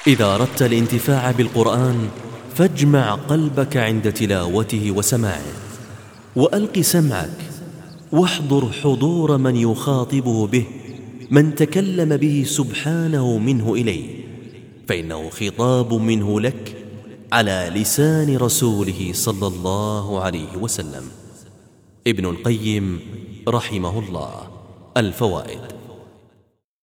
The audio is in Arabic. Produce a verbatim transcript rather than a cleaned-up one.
إذا أردت الانتفاع بالقرآن فاجمع قلبك عند تلاوته وسماعه، وألق سمعك واحضر حضور من يخاطبه به، من تكلم به سبحانه منه إليه، فإنه خطاب منه لك على لسان رسوله صلى الله عليه وسلم. ابن القيم رحمه الله. الفوائد: